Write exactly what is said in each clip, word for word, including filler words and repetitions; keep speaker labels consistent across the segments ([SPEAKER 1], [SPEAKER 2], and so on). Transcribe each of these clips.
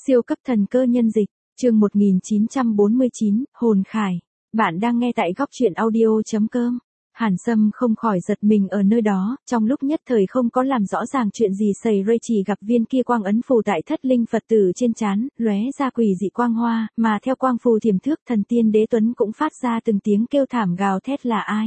[SPEAKER 1] Siêu cấp thần cơ nhân dịch, chương một nghìn chín trăm bốn mươi chín, hồn khải. Bạn đang nghe tại góc truyện audio.com. Hàn Sâm không khỏi giật mình ở nơi đó, trong lúc nhất thời không có làm rõ ràng chuyện gì xảy ra, chỉ gặp viên kia quang ấn phù tại thất linh Phật tử trên trán, lóe ra quỷ dị quang hoa, mà theo quang phù thiểm thước, thần tiên đế tuấn cũng phát ra từng tiếng kêu thảm gào thét. Là ai?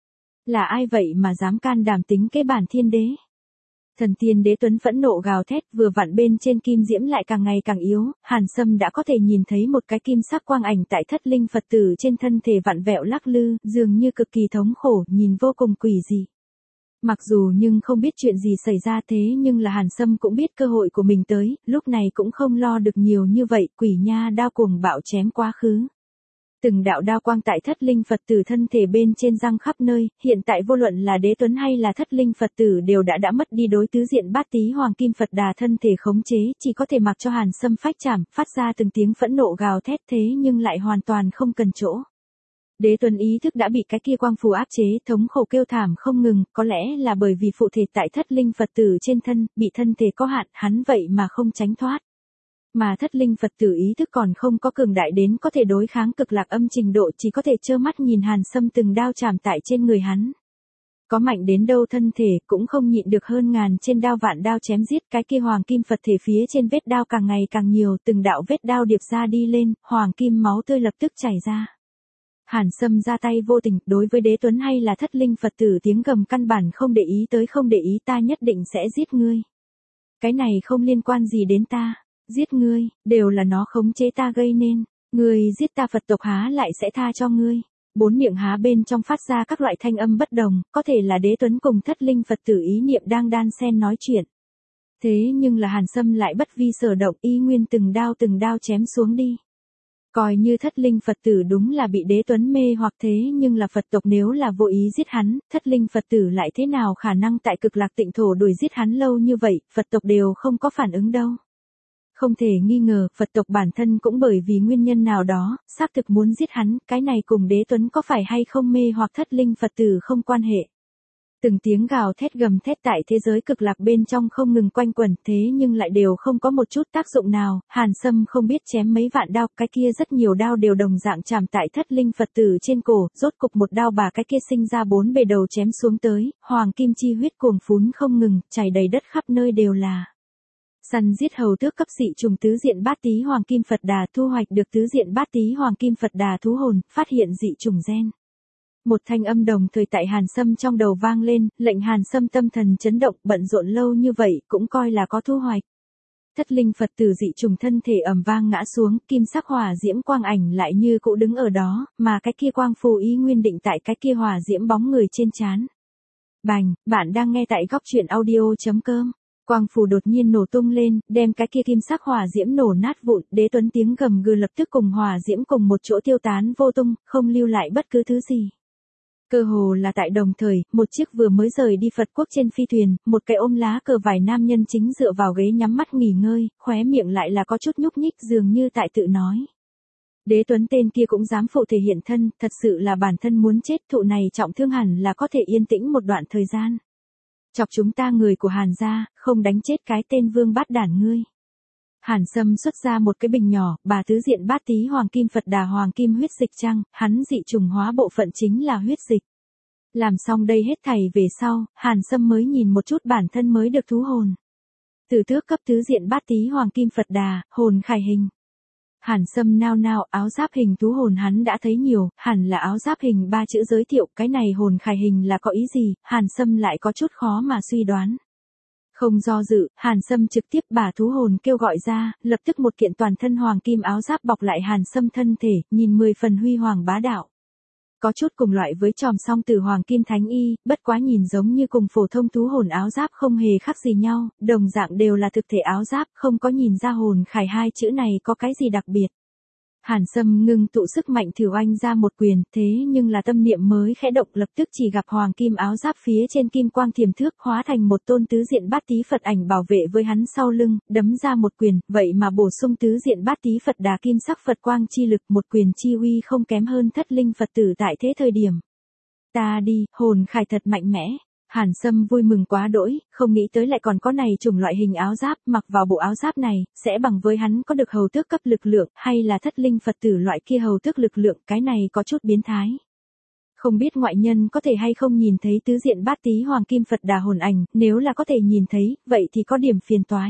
[SPEAKER 1] Là ai vậy mà dám can đảm tính kế bản thiên đế? Thần tiên đế tuấn phẫn nộ gào thét, vừa vặn bên trên kim diễm lại càng ngày càng yếu, Hàn Sâm đã có thể nhìn thấy một cái kim sắc quang ảnh tại thất linh Phật tử trên thân thể vặn vẹo lắc lư, dường như cực kỳ thống khổ, nhìn vô cùng quỷ dị. Mặc dù nhưng không biết chuyện gì xảy ra, thế nhưng là Hàn Sâm cũng biết cơ hội của mình tới, lúc này cũng không lo được nhiều như vậy, quỷ nha đao cuồng bạo chém quá khứ. Từng đạo đao quang tại thất linh Phật tử thân thể bên trên răng khắp nơi, hiện tại vô luận là đế tuấn hay là thất linh Phật tử đều đã đã mất đi đối tứ diện bát tí hoàng kim Phật đà thân thể khống chế, chỉ có thể mặc cho Hàn Sâm phách chảm, phát ra từng tiếng phẫn nộ gào thét, thế nhưng lại hoàn toàn không cần chỗ. Đế tuấn ý thức đã bị cái kia quang phù áp chế, thống khổ kêu thảm không ngừng, có lẽ là bởi vì phụ thể tại thất linh Phật tử trên thân, bị thân thể có hạn, hắn vậy mà không tránh thoát. Mà thất linh Phật tử ý thức còn không có cường đại đến có thể đối kháng cực lạc âm trình độ, chỉ có thể trơ mắt nhìn Hàn Sâm từng đao chạm tại trên người hắn. Có mạnh đến đâu thân thể cũng không nhịn được hơn ngàn trên đao vạn đao chém giết, cái kia hoàng kim Phật thể phía trên vết đao càng ngày càng nhiều, từng đạo vết đao điệp ra đi lên, hoàng kim máu tươi lập tức chảy ra. Hàn Sâm ra tay vô tình, đối với đế tuấn hay là thất linh Phật tử tiếng gầm căn bản không để ý tới, không để ý, ta nhất định sẽ giết ngươi. Cái này không liên quan gì đến ta. Giết ngươi, đều là nó khống chế ta gây nên. Ngươi giết ta, Phật tộc há lại sẽ tha cho ngươi. Bốn miệng há bên trong phát ra các loại thanh âm bất đồng, có thể là đế tuấn cùng thất linh Phật tử ý niệm đang đan xen nói chuyện. Thế nhưng là Hàn Sâm lại bất vi sở động, y nguyên từng đao từng đao chém xuống đi. Coi như thất linh Phật tử đúng là bị đế tuấn mê hoặc, thế nhưng là Phật tộc nếu là vô ý giết hắn, thất linh Phật tử lại thế nào khả năng tại cực lạc tịnh thổ đuổi giết hắn lâu như vậy, Phật tộc đều không có phản ứng đâu. Không thể nghi ngờ, Phật tộc bản thân cũng bởi vì nguyên nhân nào đó, xác thực muốn giết hắn, cái này cùng đế tuấn có phải hay không mê hoặc thất linh Phật tử không quan hệ. Từng tiếng gào thét gầm thét tại thế giới cực lạc bên trong không ngừng quanh quẩn, thế nhưng lại đều không có một chút tác dụng nào, Hàn Sâm không biết chém mấy vạn đao, cái kia rất nhiều đao đều đồng dạng chạm tại thất linh Phật tử trên cổ, rốt cục một đao bà cái kia sinh ra bốn bề đầu chém xuống tới, hoàng kim chi huyết cuồng phún không ngừng, chảy đầy đất khắp nơi đều là. Săn giết hầu tước cấp dị trùng tứ diện bát tí hoàng kim Phật đà, thu hoạch được tứ diện bát tí hoàng kim Phật đà thú hồn, phát hiện dị trùng gen. Một thanh âm đồng thời tại Hàn Sâm trong đầu vang lên, lệnh Hàn Sâm tâm thần chấn động, bận rộn lâu như vậy cũng coi là có thu hoạch. Thất linh Phật tử dị trùng thân thể ầm vang ngã xuống, kim sắc hỏa diễm quang ảnh lại như cũ đứng ở đó, mà cái kia quang phù ý nguyên định tại cái kia hỏa diễm bóng người trên trán. Bành, bạn đang nghe tại góc truyện audio.com. Quang phù đột nhiên nổ tung lên, đem cái kia kim sắc hỏa diễm nổ nát vụn, đế tuấn tiếng gầm gừ lập tức cùng hỏa diễm cùng một chỗ tiêu tán vô tung, không lưu lại bất cứ thứ gì. Cơ hồ là tại đồng thời, một chiếc vừa mới rời đi Phật quốc trên phi thuyền, một cái ôm lá cờ vải nam nhân chính dựa vào ghế nhắm mắt nghỉ ngơi, khóe miệng lại là có chút nhúc nhích, dường như tại tự nói. Đế tuấn tên kia cũng dám phụ thể hiện thân, thật sự là bản thân muốn chết, thụ này trọng thương hẳn là có thể yên tĩnh một đoạn thời gian. Chọc chúng ta người của Hàn gia, không đánh chết cái tên vương bát đản ngươi. Hàn Sâm xuất ra một cái bình nhỏ, bà tứ diện bát tí hoàng kim Phật đà hoàng kim huyết dịch chăng, hắn dị trùng hóa bộ phận chính là huyết dịch. Làm xong đây hết thảy về sau, Hàn Sâm mới nhìn một chút bản thân mới được thú hồn. Từ thước cấp tứ diện bát tí hoàng kim Phật đà, hồn khải hình. Hàn Sâm nao nao, áo giáp hình thú hồn hắn đã thấy nhiều, hẳn là áo giáp hình ba chữ giới thiệu, cái này hồn khải hình là có ý gì, Hàn Sâm lại có chút khó mà suy đoán. Không do dự, Hàn Sâm trực tiếp bà thú hồn kêu gọi ra, lập tức một kiện toàn thân hoàng kim áo giáp bọc lại Hàn Sâm thân thể, nhìn mười phần huy hoàng bá đạo. Có chút cùng loại với tròm song tử hoàng kim thánh y, bất quá nhìn giống như cùng phổ thông thú hồn áo giáp không hề khác gì nhau, đồng dạng đều là thực thể áo giáp, không có nhìn ra hồn khải hai chữ này có cái gì đặc biệt. Hàn Sâm ngưng tụ sức mạnh thử oanh ra một quyền, thế nhưng là tâm niệm mới khẽ động, lập tức chỉ gặp hoàng kim áo giáp phía trên kim quang thiểm thước hóa thành một tôn tứ diện bát tí Phật ảnh bảo vệ với hắn sau lưng, đấm ra một quyền, vậy mà bổ sung tứ diện bát tí Phật đà kim sắc Phật quang chi lực, một quyền chi uy không kém hơn thất linh Phật tử tại thế thời điểm. Ta đi, hồn khải thật mạnh mẽ. Hàn Sâm vui mừng quá đỗi, không nghĩ tới lại còn có này chủng loại hình áo giáp, mặc vào bộ áo giáp này, sẽ bằng với hắn có được hầu tước cấp lực lượng, hay là thất linh Phật tử loại kia hầu tước lực lượng, cái này có chút biến thái. Không biết ngoại nhân có thể hay không nhìn thấy tứ diện bát tí hoàng kim Phật Đà hồn ảnh, nếu là có thể nhìn thấy, vậy thì có điểm phiền toái.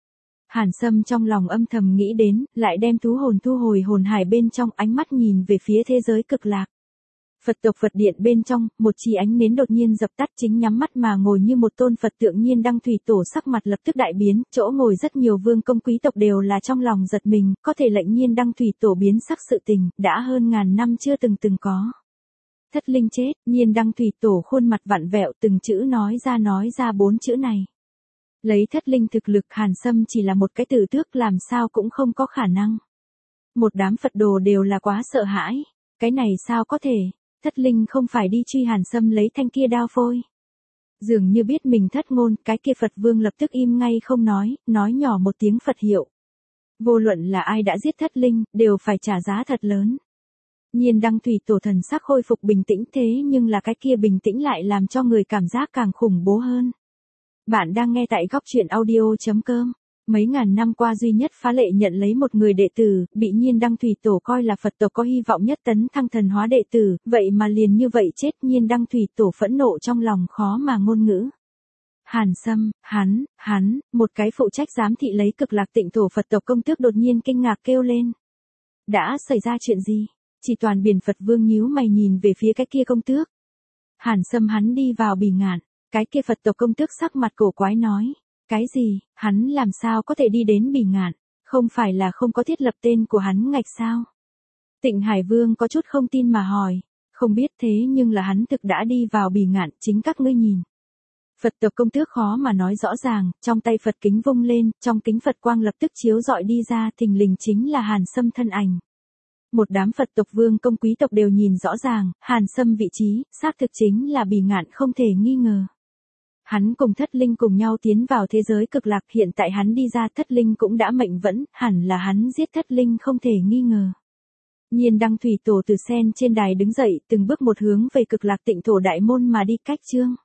[SPEAKER 1] Hàn Sâm trong lòng âm thầm nghĩ đến, lại đem thú hồn thu hồi hồn hải bên trong, ánh mắt nhìn về phía thế giới cực lạc. Phật tộc Phật điện bên trong, một chi ánh nến đột nhiên dập tắt, chính nhắm mắt mà ngồi như một tôn Phật tượng Nhiên Đăng Thủy Tổ sắc mặt lập tức đại biến, chỗ ngồi rất nhiều vương công quý tộc đều là trong lòng giật mình, có thể lệnh Nhiên Đăng Thủy Tổ biến sắc sự tình, đã hơn ngàn năm chưa từng từng có. Thất linh chết, Nhiên Đăng Thủy Tổ khuôn mặt vặn vẹo từng chữ nói ra nói ra bốn chữ này. Lấy thất linh thực lực Hàn Sâm chỉ là một cái tử tước làm sao cũng không có khả năng. Một đám Phật đồ đều là quá sợ hãi, cái này sao có thể. Thất linh không phải đi truy Hàn Sâm lấy thanh kia đao phôi. Dường như biết mình thất ngôn, cái kia Phật vương lập tức im ngay không nói, nói nhỏ một tiếng Phật hiệu. Vô luận là ai đã giết thất linh, đều phải trả giá thật lớn. Nhiên Đăng Thủy Tổ thần sắc khôi phục bình tĩnh, thế nhưng là cái kia bình tĩnh lại làm cho người cảm giác càng khủng bố hơn. Bạn đang nghe tại góc truyện audio chấm com. Mấy ngàn năm qua duy nhất phá lệ nhận lấy một người đệ tử, bị Nhiên Đăng Thủy Tổ coi là Phật tộc có hy vọng nhất tấn thăng thần hóa đệ tử, vậy mà liền như vậy chết. Nhiên Đăng Thủy Tổ phẫn nộ trong lòng khó mà ngôn ngữ. Hàn Sâm, hắn, hắn, một cái phụ trách giám thị lấy cực lạc tịnh thổ Phật tộc công tước đột nhiên kinh ngạc kêu lên. Đã xảy ra chuyện gì? Chỉ toàn biển Phật vương nhíu mày nhìn về phía cái kia công tước. Hàn Sâm hắn đi vào Bỉ Ngạn, cái kia Phật tộc công tước sắc mặt cổ quái nói. Cái gì, hắn làm sao có thể đi đến Bỉ Ngạn, không phải là không có thiết lập tên của hắn ngạch sao? Tịnh Hải Vương có chút không tin mà hỏi, không biết thế nhưng là hắn thực đã đi vào Bỉ Ngạn, chính các ngươi nhìn. Phật tộc công tước khó mà nói rõ ràng, trong tay Phật kính vung lên, trong kính Phật quang lập tức chiếu rọi đi ra, thình lình chính là Hàn Sâm thân ảnh. Một đám Phật tộc vương công quý tộc đều nhìn rõ ràng, Hàn Sâm vị trí, xác thực chính là Bỉ Ngạn không thể nghi ngờ. Hắn cùng thất linh cùng nhau tiến vào thế giới cực lạc, hiện tại hắn đi ra thất linh cũng đã mệnh vẫn, hẳn là hắn giết thất linh không thể nghi ngờ. Nhiên Đăng Thủy Tổ từ sen trên đài đứng dậy, từng bước một hướng về cực lạc tịnh thổ đại môn mà đi cách chương.